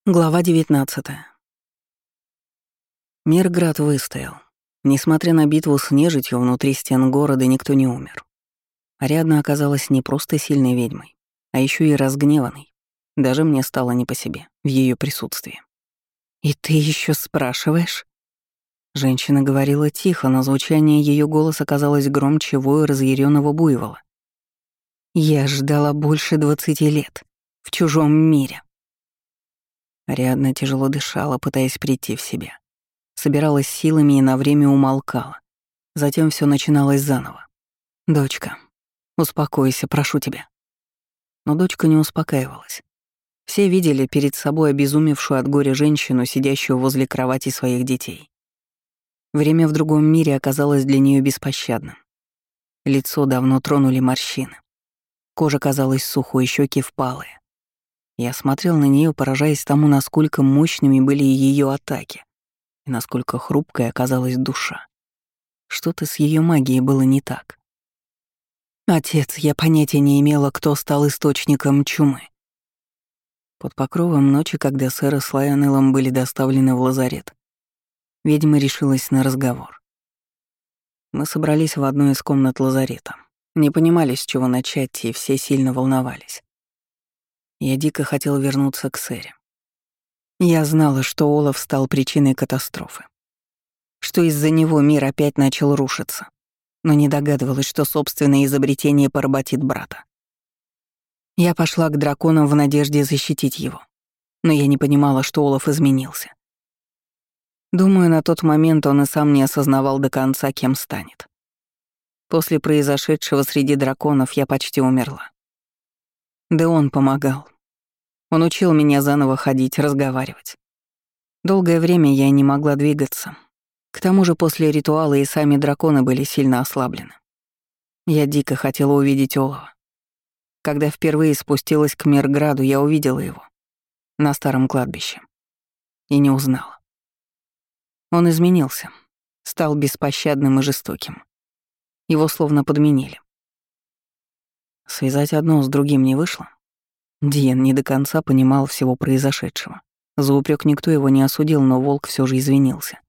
Глава 19. Мирград выстоял. Несмотря на битву с нежитью, внутри стен города никто не умер. Ариадна оказалась не просто сильной ведьмой, а еще и разгневанной. Даже мне стало не по себе в ее присутствии. «И ты еще спрашиваешь?» Женщина говорила тихо, но звучание ее голоса казалось громче воя разъяренного буйвола. «Я ждала больше 20 лет. В чужом мире». Ариадна тяжело дышала, пытаясь прийти в себя. Собиралась силами и на время умолкала. Затем все начиналось заново. «Дочка, успокойся, прошу тебя». Но дочка не успокаивалась. Все видели перед собой обезумевшую от горя женщину, сидящую возле кровати своих детей. Время в другом мире оказалось для нее беспощадным. Лицо давно тронули морщины. Кожа казалась сухой, щеки впалые. Я смотрел на нее, поражаясь тому, насколько мощными были ее атаки и насколько хрупкой оказалась душа. Что-то с ее магией было не так. «Отец, я понятия не имела, кто стал источником чумы». Под покровом ночи, когда сэр с Лайонеллом были доставлены в лазарет, ведьма решилась на разговор. Мы собрались в одной из комнат лазарета. Не понимали, с чего начать, и все сильно волновались. Я дико хотел вернуться к сэре. Я знала, что Олаф стал причиной катастрофы, что из-за него мир опять начал рушиться, но не догадывалась, что собственное изобретение поработит брата. Я пошла к драконам в надежде защитить его, но я не понимала, что Олаф изменился. Думаю, на тот момент он и сам не осознавал до конца, кем станет. После произошедшего среди драконов я почти умерла. Да он помогал. Он учил меня заново ходить, разговаривать. Долгое время я не могла двигаться. К тому же после ритуала и сами драконы были сильно ослаблены. Я дико хотела увидеть Олова. Когда впервые спустилась к Мирграду, я увидела его на старом кладбище и не узнала. Он изменился, стал беспощадным и жестоким. Его словно подменили. Связать одно с другим не вышло. Диен не до конца понимал всего произошедшего. За упрек никто его не осудил, но волк все же извинился.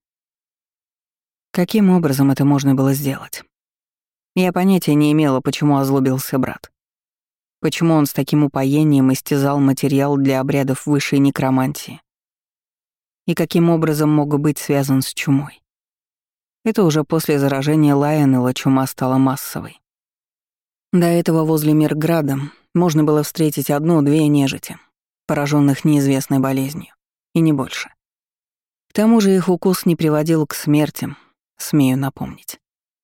Каким образом это можно было сделать? Я понятия не имела, почему озлобился брат. Почему он с таким упоением истязал материал для обрядов высшей некромантии. И каким образом мог быть связан с чумой. Это уже после заражения Лайонелла чума стала массовой. До этого возле Мирграда можно было встретить одну-две нежити, пораженных неизвестной болезнью, и не больше. К тому же их укус не приводил к смерти, смею напомнить.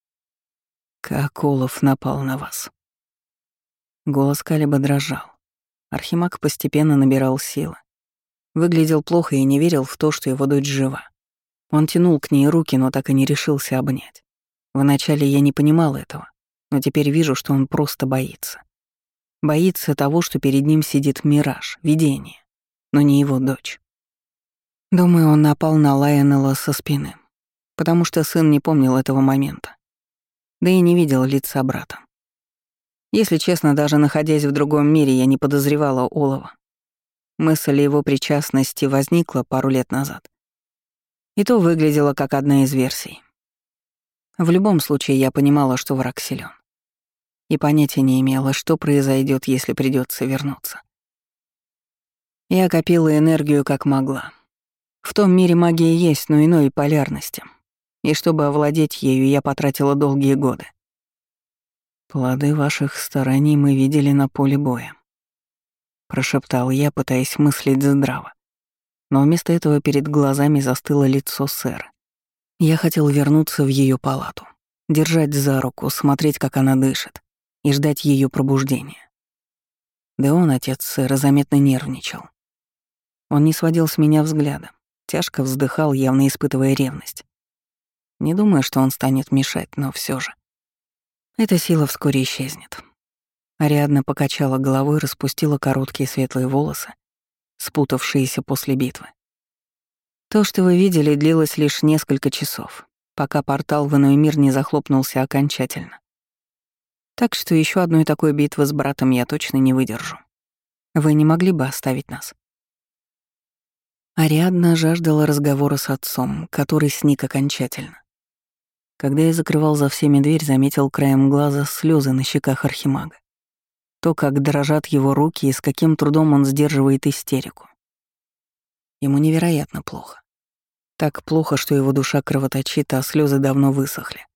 «Как Олаф напал на вас?» Голос Калиба дрожал. Архимаг постепенно набирал силы. Выглядел плохо и не верил в то, что его дочь жива. Он тянул к ней руки, но так и не решился обнять. Вначале я не понимал этого, но теперь вижу, что он просто боится. Боится того, что перед ним сидит мираж, видение, но не его дочь. Думаю, он напал на Лайонелла со спины, потому что сын не помнил этого момента, да и не видел лица брата. Если честно, даже находясь в другом мире, я не подозревала Олова. Мысль о его причастности возникла пару лет назад. И то выглядело как одна из версий. В любом случае, я понимала, что враг силен. И понятия не имела, что произойдет, если придется вернуться. Я копила энергию как могла. В том мире магия есть, но иной полярности. И чтобы овладеть ею, я потратила долгие годы. «Плоды ваших стараний мы видели на поле боя», — прошептал я, пытаясь мыслить здраво. Но вместо этого перед глазами застыло лицо сэра. Я хотел вернуться в ее палату, держать за руку, смотреть, как она дышит, и ждать ее пробуждения. Да он, отец сэра, заметно нервничал. Он не сводил с меня взгляда, тяжко вздыхал, явно испытывая ревность. Не думаю, что он станет мешать, но все же. Эта сила вскоре исчезнет. Ариадна покачала головой, распустила короткие светлые волосы, спутавшиеся после битвы. То, что вы видели, длилось лишь несколько часов, пока портал в иной мир не захлопнулся окончательно. Так что еще одной такой битвы с братом я точно не выдержу. Вы не могли бы оставить нас? Ариадна жаждала разговора с отцом, который сник окончательно. Когда я закрывал за всеми дверь, заметил краем глаза слезы на щеках архимага. То, как дрожат его руки и с каким трудом он сдерживает истерику. Ему невероятно плохо. Так плохо, что его душа кровоточит, а слезы давно высохли.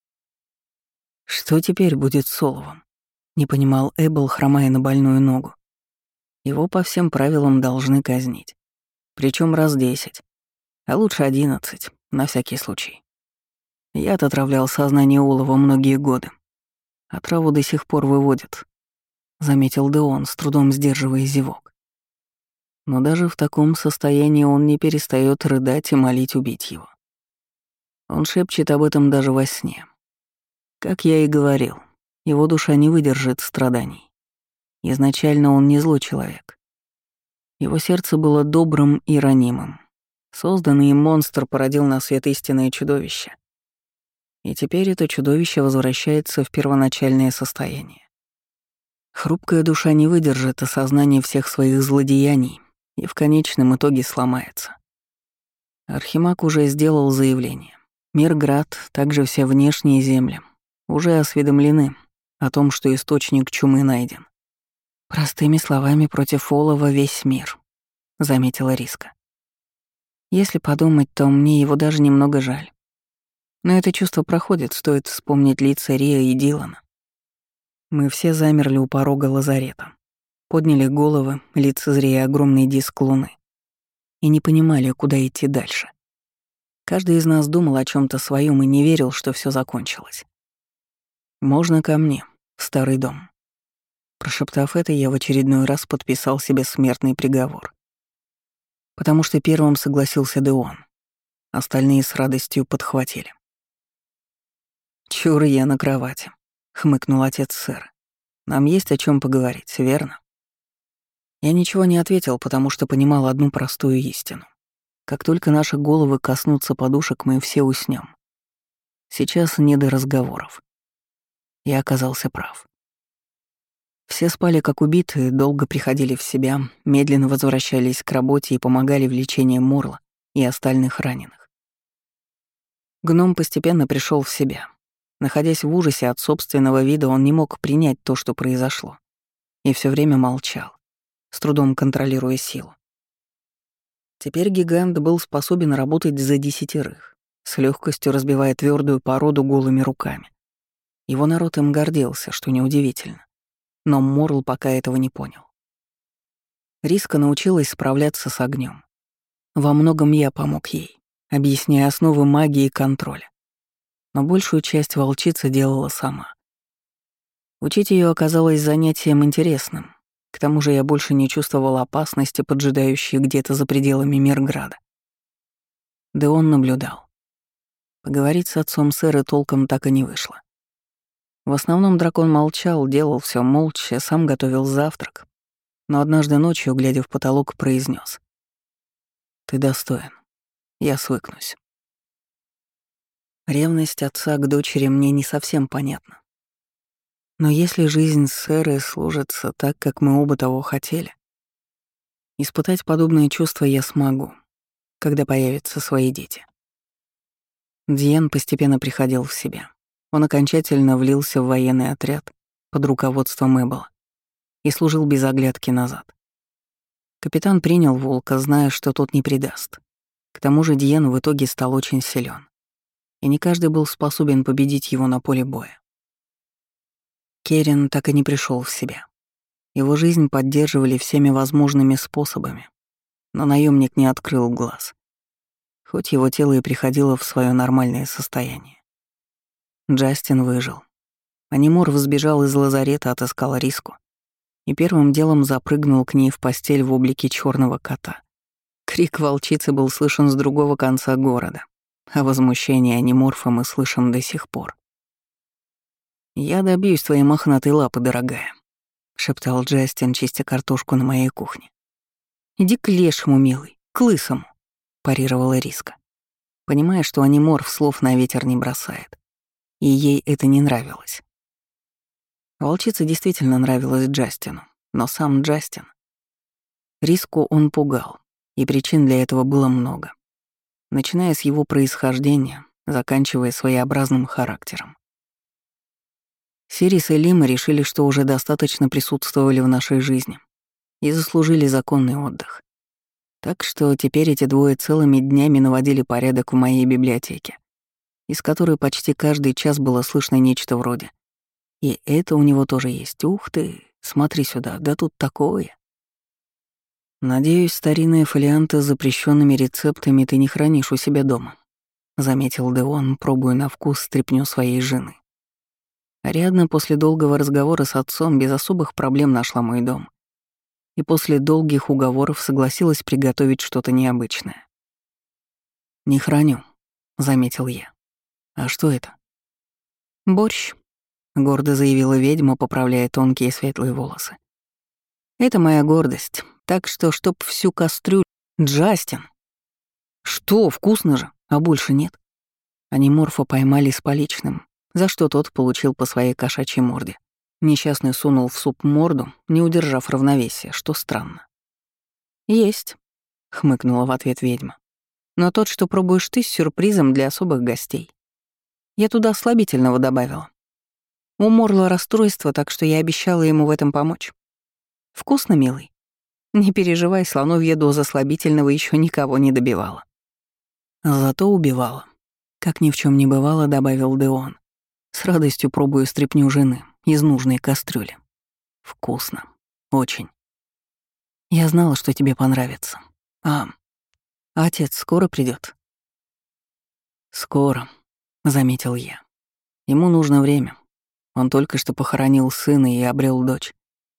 Что теперь будет с Оловом? Не понимал Эббл, хромая на больную ногу. Его по всем правилам должны казнить. Причем раз 10, а лучше 11, на всякий случай. Яд отравлял сознание Олова многие годы. А траву до сих пор выводят, заметил Деон, с трудом сдерживая зевок. Но даже в таком состоянии он не перестает рыдать и молить убить его. Он шепчет об этом даже во сне. Как я и говорил, его душа не выдержит страданий. Изначально он не злой человек. Его сердце было добрым и ранимым. Созданный им монстр породил на свет истинное чудовище. И теперь это чудовище возвращается в первоначальное состояние. Хрупкая душа не выдержит осознания всех своих злодеяний и в конечном итоге сломается. Архимаг уже сделал заявление. Мирград, также все внешние земли, уже осведомлены о том, что источник чумы найден. «Простыми словами, против Олова весь мир», — заметила Риска. «Если подумать, то мне его даже немного жаль. Но это чувство проходит, стоит вспомнить лица Риа и Дилана. Мы все замерли у порога лазарета, подняли головы, лица зрея огромный диск луны, и не понимали, куда идти дальше. Каждый из нас думал о чем то своем и не верил, что все закончилось. «Можно ко мне, в старый дом?» Прошептав это, я в очередной раз подписал себе смертный приговор. Потому что первым согласился Деон. Остальные с радостью подхватили. «Чур я на кровати», — хмыкнул отец сэра. «Нам есть о чем поговорить, верно?» Я ничего не ответил, потому что понимал одну простую истину. Как только наши головы коснутся подушек, мы все уснем. Сейчас не до разговоров. Я оказался прав. Все спали как убитые, долго приходили в себя, медленно возвращались к работе и помогали в лечении Морла и остальных раненых. Гном постепенно пришел в себя. Находясь в ужасе от собственного вида, он не мог принять то, что произошло, и все время молчал, с трудом контролируя силу. Теперь гигант был способен работать за 10, с легкостью разбивая твердую породу голыми руками. Его народ им гордился, что неудивительно. Но Морл пока этого не понял. Риска научилась справляться с огнем. Во многом я помог ей, объясняя основы магии и контроля. Но большую часть волчица делала сама. Учить ее оказалось занятием интересным. К тому же я больше не чувствовал опасности, поджидающей где-то за пределами Мирграда. Да он наблюдал. Поговорить с отцом сэра толком так и не вышло. В основном дракон молчал, делал все молча, сам готовил завтрак. Но однажды ночью, глядя в потолок, произнес: «Ты достоин. Я свыкнусь». Ревность отца к дочери мне не совсем понятна. Но если жизнь сэра сложится так, как мы оба того хотели, испытать подобные чувства я смогу, когда появятся свои дети. Диен постепенно приходил в себя. Он окончательно влился в военный отряд под руководством Эббела и служил без оглядки назад. Капитан принял волка, зная, что тот не предаст. К тому же Диен в итоге стал очень силен, и не каждый был способен победить его на поле боя. Керен так и не пришел в себя. Его жизнь поддерживали всеми возможными способами, но наемник не открыл глаз, хоть его тело и приходило в свое нормальное состояние. Джастин выжил. Анимор взбежал из лазарета, отыскал Риску и первым делом запрыгнул к ней в постель в облике черного кота. Крик волчицы был слышен с другого конца города, а возмущение аниморфа мы слышим до сих пор. «Я добьюсь твоей мохнатой лапы, дорогая», — шептал Джастин, чистя картошку на моей кухне. «Иди к лешему, милый, к лысому», — парировала Риска, понимая, что аниморф слов на ветер не бросает, и ей это не нравилось. Волчица действительно нравилась Джастину, но сам Джастин... Риску он пугал. И причин для этого было много, начиная с его происхождения, заканчивая своеобразным характером. Сирис и Лима решили, что уже достаточно присутствовали в нашей жизни и заслужили законный отдых. Так что теперь эти двое целыми днями наводили порядок в моей библиотеке, из которой почти каждый час было слышно нечто вроде: «И это у него тоже есть. Ух ты, смотри сюда, да тут такое». «Надеюсь, старинные фолианты с запрещенными рецептами ты не хранишь у себя дома», — заметил Деон, пробуя на вкус стряпню своей жены. Ариадна после долгого разговора с отцом без особых проблем нашла мой дом и после долгих уговоров согласилась приготовить что-то необычное. «Не храню», — заметил я. «А что это?» «Борщ», — гордо заявила ведьма, поправляя тонкие светлые волосы. «Это моя гордость, так что чтоб всю кастрюлю...» «Джастин!» «Что, вкусно же, а больше нет?» Они Морфа поймали с поличным, за что тот получил по своей кошачьей морде. Несчастный сунул в суп морду, не удержав равновесия, что странно. «Есть», — хмыкнула в ответ ведьма. «Но тот, что пробуешь ты, с сюрпризом для особых гостей. Я туда слабительного добавила. У Морла расстройство, так что я обещала ему в этом помочь. Вкусно, милый? Не переживай, слоновья доза слабительного еще никого не добивала». «Зато убивала», — как ни в чем не бывало, добавил Деон. «С радостью пробую стряпню жены из нужной кастрюли. Вкусно. Очень. Я знала, что тебе понравится. А отец скоро придет. «Скоро», — заметил я. «Ему нужно время. Он только что похоронил сына и обрел дочь.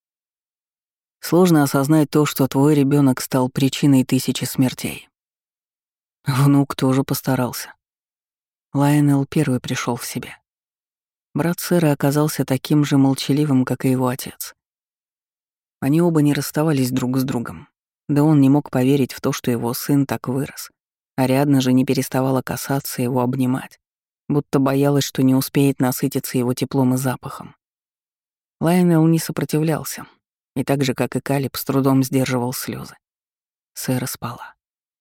Сложно осознать то, что твой ребенок стал причиной тысячи смертей». Внук тоже постарался. Лайонел первый пришел в себя. Брат сэра оказался таким же молчаливым, как и его отец. Они оба не расставались друг с другом. Да он не мог поверить в то, что его сын так вырос. Ариадна же не переставала касаться его, обнимать, будто боялась, что не успеет насытиться его теплом и запахом. Лайонел не сопротивлялся, и так же, как и Калиб, с трудом сдерживал слезы. Сэра спала.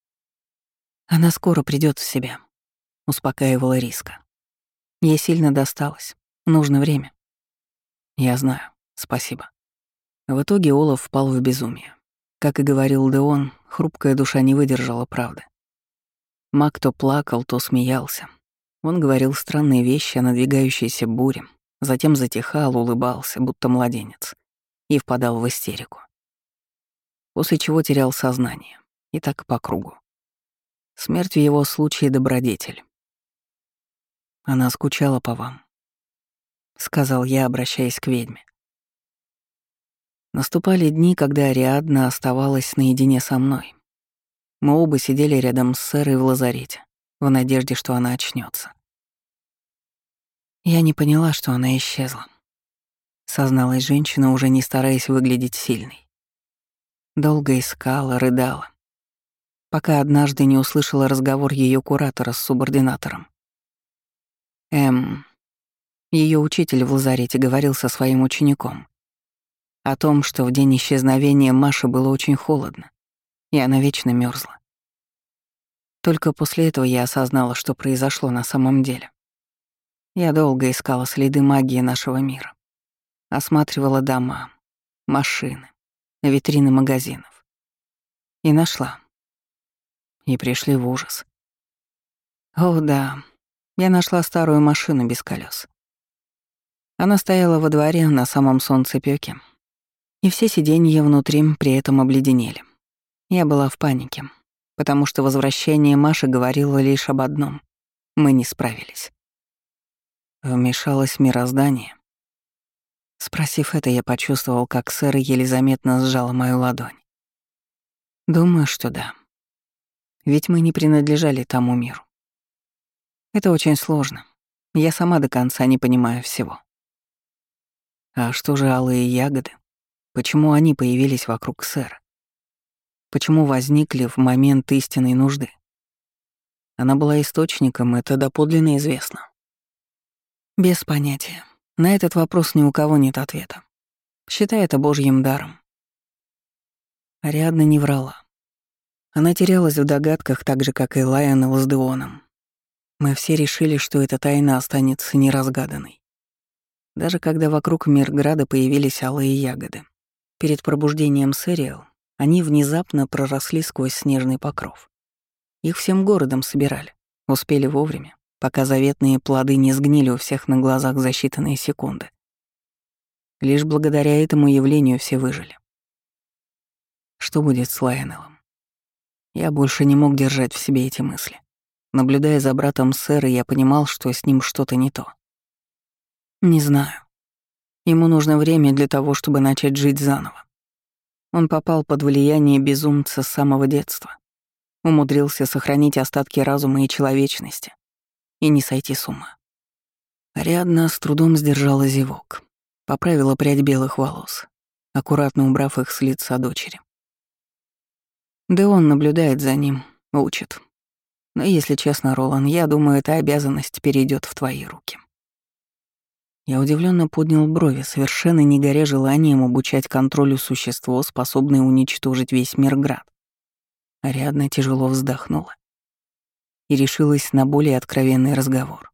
«Она скоро придет в себя», — успокаивала Риска. «Ей сильно досталось. Нужно время». «Я знаю. Спасибо». В итоге Олаф впал в безумие. Как и говорил Деон, хрупкая душа не выдержала правды. Маг то плакал, то смеялся. Он говорил странные вещи о надвигающейся буре, затем затихал, улыбался, будто младенец, и впадал в истерику. После чего терял сознание. И так по кругу. Смерть в его случае — добродетель. «Она скучала по вам», — сказал я, обращаясь к ведьме. Наступали дни, когда Ариадна оставалась наедине со мной. Мы оба сидели рядом с сэрой в лазарете, в надежде, что она очнется. Я не поняла, что она исчезла. Созналась женщина, уже не стараясь выглядеть сильной. Долго искала, рыдала, пока однажды не услышала разговор ее куратора с субординатором. Ее учитель в лазарете говорил со своим учеником о том, что в день исчезновения Маши было очень холодно, и она вечно мерзла. Только после этого я осознала, что произошло на самом деле. Я долго искала следы магии нашего мира. Осматривала дома, машины, витрины магазинов. И нашла. И пришли в ужас. О, да, я нашла старую машину без колес. Она стояла во дворе на самом солнцепёке, и все сиденья внутри при этом обледенели. Я была в панике, потому что возвращение Маши говорило лишь об одном — мы не справились. Вмешалось мироздание. Спросив это, я почувствовал, как сэр еле заметно сжала мою ладонь. Думаю, что да. Ведь мы не принадлежали тому миру. Это очень сложно. Я сама до конца не понимаю всего. А что же алые ягоды? Почему они появились вокруг сэра? Почему возникли в момент истинной нужды? Она была источником, это доподлинно известно. Без понятия. На этот вопрос ни у кого нет ответа. Считай это божьим даром. Ариадна не врала. Она терялась в догадках так же, как и Лайонел с Деоном. Мы все решили, что эта тайна останется неразгаданной. Даже когда вокруг Мирграда появились алые ягоды. Перед пробуждением Сэриэл они внезапно проросли сквозь снежный покров. Их всем городом собирали, успели вовремя, пока заветные плоды не сгнили у всех на глазах за считанные секунды. Лишь благодаря этому явлению все выжили. Что будет с Лайонеллом? Я больше не мог держать в себе эти мысли. Наблюдая за братом сэра, я понимал, что с ним что-то не то. Не знаю. Ему нужно время для того, чтобы начать жить заново. Он попал под влияние безумца с самого детства. Умудрился сохранить остатки разума и человечности и не сойти с ума. Ариадна с трудом сдержала зевок, поправила прядь белых волос, аккуратно убрав их с лица дочери. Да он наблюдает за ним, учит. Но если честно, Ролан, я думаю, эта обязанность перейдет в твои руки. Я удивленно поднял брови, совершенно не горя желанием обучать контролю существо, способное уничтожить весь Мирград. Ариадна тяжело вздохнула и решилась на более откровенный разговор.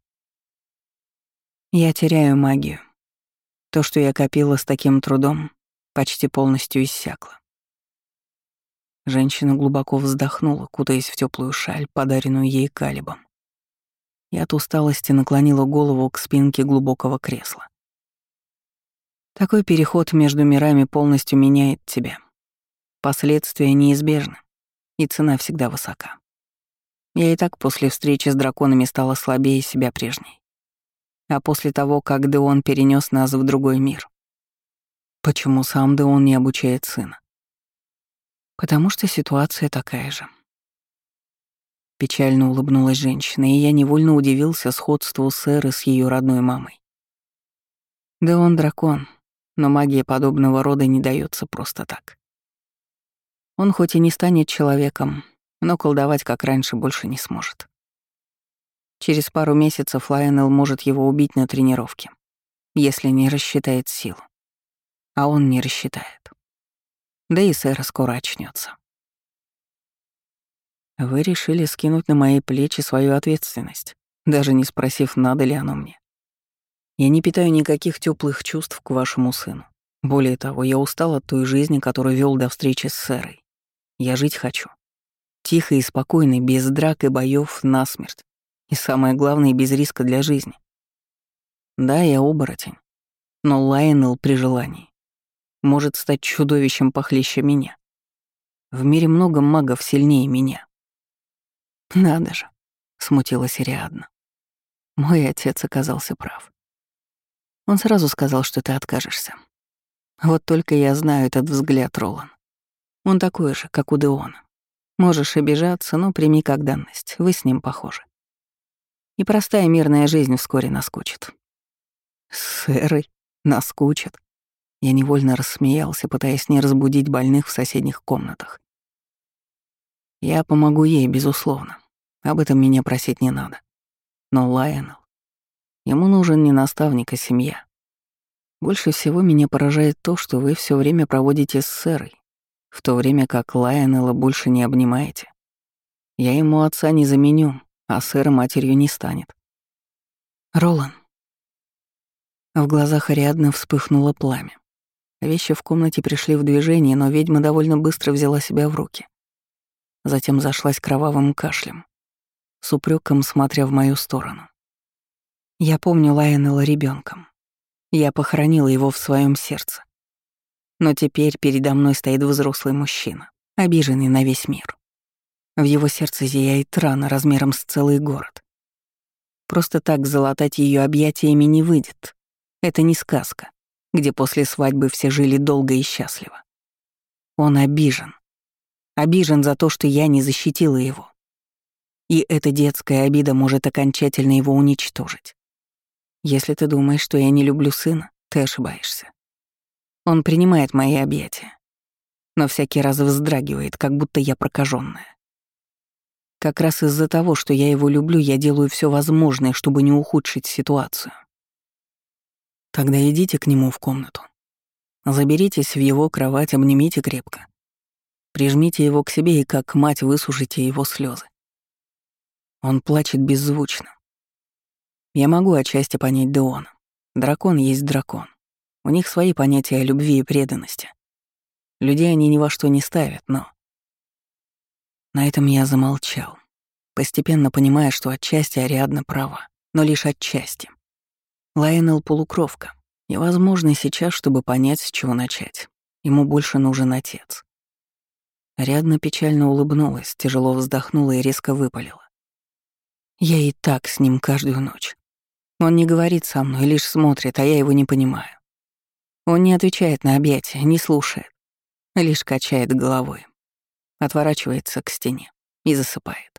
Я теряю магию. То, что я копила с таким трудом, почти полностью иссякло. Женщина глубоко вздохнула, кутаясь в теплую шаль, подаренную ей Калибом. И от усталости наклонила голову к спинке глубокого кресла. Такой переход между мирами полностью меняет тебя. Последствия неизбежны, и цена всегда высока. Я и так после встречи с драконами стала слабее себя прежней. А после того, как Деон перенес нас в другой мир. Почему сам Деон не обучает сына? Потому что ситуация такая же. Печально улыбнулась женщина, и я невольно удивился сходству Сэры с ее родной мамой. Да он дракон, но магия подобного рода не дается просто так. Он хоть и не станет человеком, но колдовать как раньше больше не сможет. Через пару месяцев Лайонел может его убить на тренировке, если не рассчитает силу. А он не рассчитает. Да и Сэра скоро очнется. Вы решили скинуть на мои плечи свою ответственность, даже не спросив, надо ли оно мне. Я не питаю никаких теплых чувств к вашему сыну. Более того, я устал от той жизни, которую вел до встречи с Сэрой. Я жить хочу. Тихо и спокойно, без драк и боёв насмерть. И самое главное, без риска для жизни. Да, я оборотень, но Лайонел при желании может стать чудовищем похлеще меня. В мире много магов сильнее меня. Надо же, смутилась Ариадна. Мой отец оказался прав. Он сразу сказал, что ты откажешься. Вот только я знаю этот взгляд, Ролан. Он такой же, как у Деона. Можешь обижаться, но прими как данность, вы с ним похожи. И простая мирная жизнь вскоре наскучит. С Эрой наскучит. Я невольно рассмеялся, пытаясь не разбудить больных в соседних комнатах. Я помогу ей, безусловно. Об этом меня просить не надо. Но Лайонел... Ему нужен не наставник, а семья. Больше всего меня поражает то, что вы все время проводите с Сэрой, в то время как Лайонела больше не обнимаете. Я ему отца не заменю, а Сэра матерью не станет. Ролан. В глазах Ариадны вспыхнуло пламя. Вещи в комнате пришли в движение, но ведьма довольно быстро взяла себя в руки. Затем зашлась кровавым кашлем, с упреком смотря в мою сторону. Я помню Лайонела ребенком. Я похоронила его в своем сердце. Но теперь передо мной стоит взрослый мужчина, обиженный на весь мир. В его сердце зияет рана размером с целый город. Просто так залатать ее объятиями не выйдет. Это не сказка, где после свадьбы все жили долго и счастливо. Он обижен. Обижен за то, что я не защитила его. И эта детская обида может окончательно его уничтожить. Если ты думаешь, что я не люблю сына, ты ошибаешься. Он принимает мои объятия, но всякий раз вздрагивает, как будто я прокаженная. Как раз из-за того, что я его люблю, я делаю все возможное, чтобы не ухудшить ситуацию. Тогда идите к нему в комнату. Заберитесь в его кровать, обнимите крепко. Прижмите его к себе и как мать высушите его слезы. Он плачет беззвучно. Я могу отчасти понять Деона. Дракон есть дракон. У них свои понятия о любви и преданности. Людей они ни во что не ставят, но... На этом я замолчал, постепенно понимая, что отчасти Ариадна права, но лишь отчасти. Лайонел — полукровка, и, возможно, сейчас, чтобы понять, с чего начать, ему больше нужен отец. Ариадна печально улыбнулась, тяжело вздохнула и резко выпалила. Я и так с ним каждую ночь. Он не говорит со мной, лишь смотрит, а я его не понимаю. Он не отвечает на объятия, не слушает, лишь качает головой, отворачивается к стене и засыпает.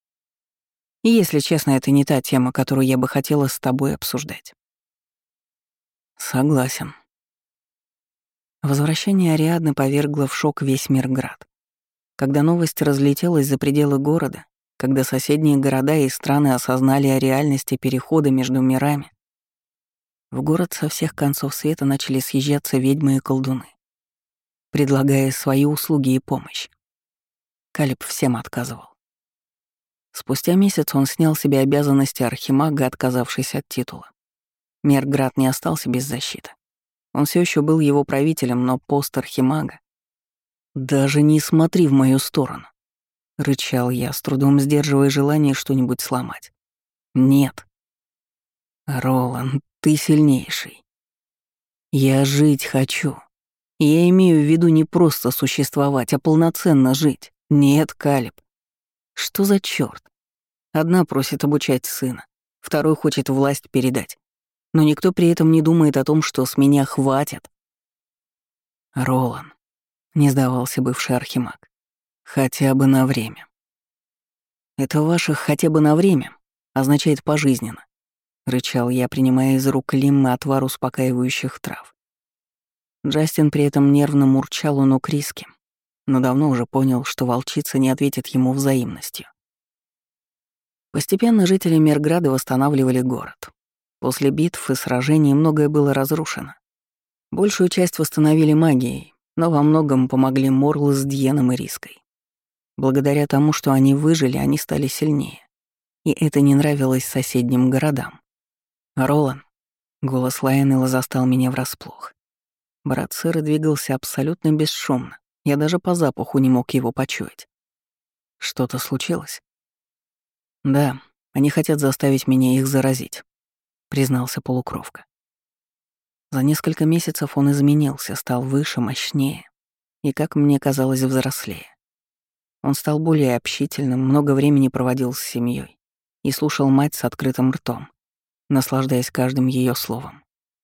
И, если честно, это не та тема, которую я бы хотела с тобой обсуждать. Согласен. Возвращение Ариадны повергло в шок весь Мирград. Когда новость разлетелась за пределы города, когда соседние города и страны осознали о реальности перехода между мирами, в город со всех концов света начали съезжаться ведьмы и колдуны, предлагая свои услуги и помощь. Калиб всем отказывал. Спустя месяц он снял себе обязанности архимага, отказавшись от титула. Мирград не остался без защиты. Он все еще был его правителем, но пост архимага... «Даже не смотри в мою сторону», — рычал я, с трудом сдерживая желание что-нибудь сломать. «Нет. Роланд, ты сильнейший. Я жить хочу. Я имею в виду не просто существовать, а полноценно жить. Нет, Калиб. Что за чёрт? Одна просит обучать сына, второй хочет власть передать. Но никто при этом не думает о том, что с меня хватит. Ролан, не сдавался бывший архимаг. Хотя бы на время. Это ваших «хотя бы на время» означает пожизненно, рычал я, принимая из рук Лиммы отвар успокаивающих трав. Джастин при этом нервно мурчал у ног Риски, но давно уже понял, что волчица не ответит ему взаимностью. Постепенно жители Мирграда восстанавливали город. После битв и сражений многое было разрушено. Большую часть восстановили магией, но во многом помогли Морлы с Дьеном и Риской. Благодаря тому, что они выжили, они стали сильнее. И это не нравилось соседним городам. «Ролан», — голос Лайонелла застал меня врасплох. Брат сэра двигался абсолютно бесшумно. Я даже по запаху не мог его почуять. «Что-то случилось?» «Да, они хотят заставить меня их заразить», — признался полукровка. За несколько месяцев он изменился, стал выше, мощнее и, как мне казалось, взрослее. Он стал более общительным, много времени проводил с семьей и слушал мать с открытым ртом, наслаждаясь каждым ее словом.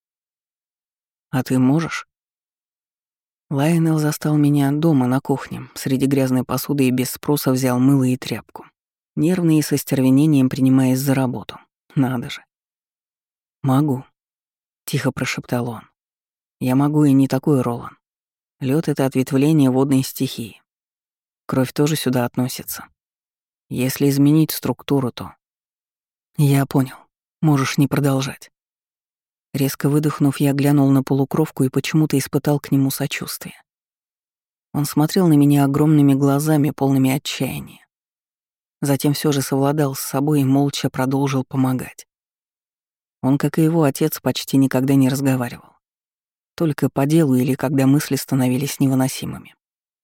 «А ты можешь?» Лайонелл застал меня дома на кухне, среди грязной посуды и без спроса взял мыло и тряпку, нервно и со стервенением принимаясь за работу. Надо же. «Могу», — тихо прошептал он. «Я могу и не такой, Ролан. Лёд — это ответвление водной стихии. Кровь тоже сюда относится. Если изменить структуру, то...» «Я понял. Можешь не продолжать». Резко выдохнув, я глянул на полукровку и почему-то испытал к нему сочувствие. Он смотрел на меня огромными глазами, полными отчаяния. Затем все же совладал с собой и молча продолжил помогать. Он, как и его отец, почти никогда не разговаривал. Только по делу или когда мысли становились невыносимыми.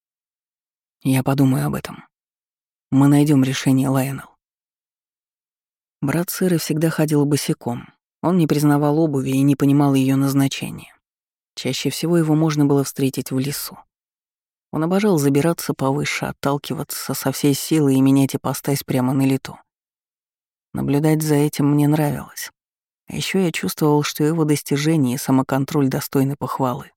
Я подумаю об этом. Мы найдем решение, Лайонелл. Брат сэра всегда ходил босиком. Он не признавал обуви и не понимал ее назначения. Чаще всего его можно было встретить в лесу. Он обожал забираться повыше, отталкиваться со всей силы и менять ипостась прямо на лету. Наблюдать за этим мне нравилось. А еще я чувствовал, что его достижения и самоконтроль достойны похвалы.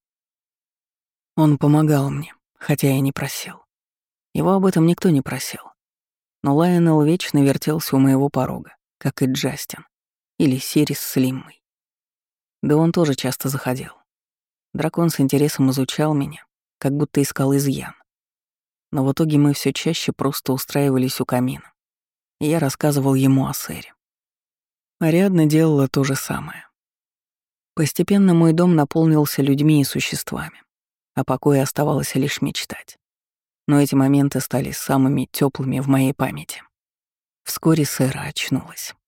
Он помогал мне, хотя я не просил. Его об этом никто не просил. Но Лайонелл вечно вертелся у моего порога, как и Джастин. Или Сирис с Лиммой. Да он тоже часто заходил. Дракон с интересом изучал меня, как будто искал изъян. Но в итоге мы все чаще просто устраивались у камина. И я рассказывал ему о сэре. Ариадна делала то же самое. Постепенно мой дом наполнился людьми и существами. О покое оставалось лишь мечтать. но эти моменты стали самыми теплыми в моей памяти. Вскоре Сэра очнулась.